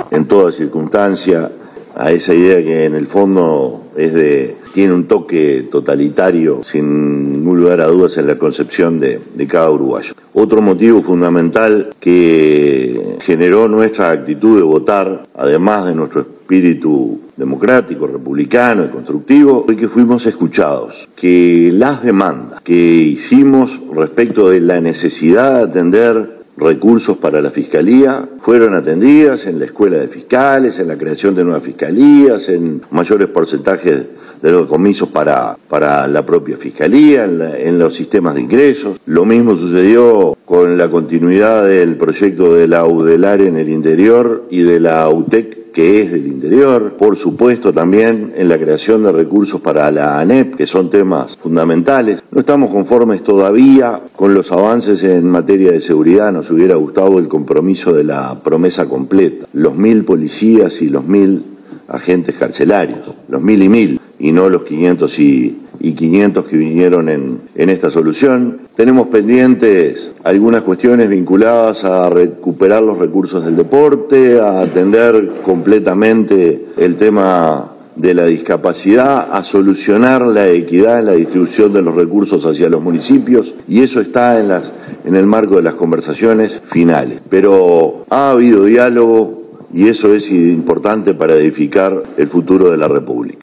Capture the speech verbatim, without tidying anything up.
en toda circunstancia a esa idea que en el fondo es de tiene un toque totalitario, sin ningún lugar a dudas, en la concepción de, de cada uruguayo. Otro motivo fundamental que generó nuestra actitud de votar, además de nuestro espíritu democrático, republicano y constructivo, fue que fuimos escuchados, que las demandas que hicimos respecto de la necesidad de atender recursos para la Fiscalía fueron atendidas en la escuela de fiscales, en la creación de nuevas fiscalías, en mayores porcentajes de los comisos para, para la propia Fiscalía, en, la, en los sistemas de ingresos. Lo mismo sucedió con la continuidad del proyecto de la UDELAR en el interior y de la UTEC, que es del interior, por supuesto también en la creación de recursos para la ANEP, que son temas fundamentales. No estamos conformes todavía con los avances en materia de seguridad, nos hubiera gustado el compromiso de la promesa completa, los mil policías y los mil agentes carcelarios, los mil y mil, y no los quinientos y, y quinientos que vinieron en, en esta solución. Tenemos pendientes algunas cuestiones vinculadas a recuperar los recursos del deporte, a atender completamente el tema de la discapacidad, a solucionar la equidad en la distribución de los recursos hacia los municipios, y eso está en, las, en el marco de las conversaciones finales. Pero ha habido diálogo y eso es importante para edificar el futuro de la República.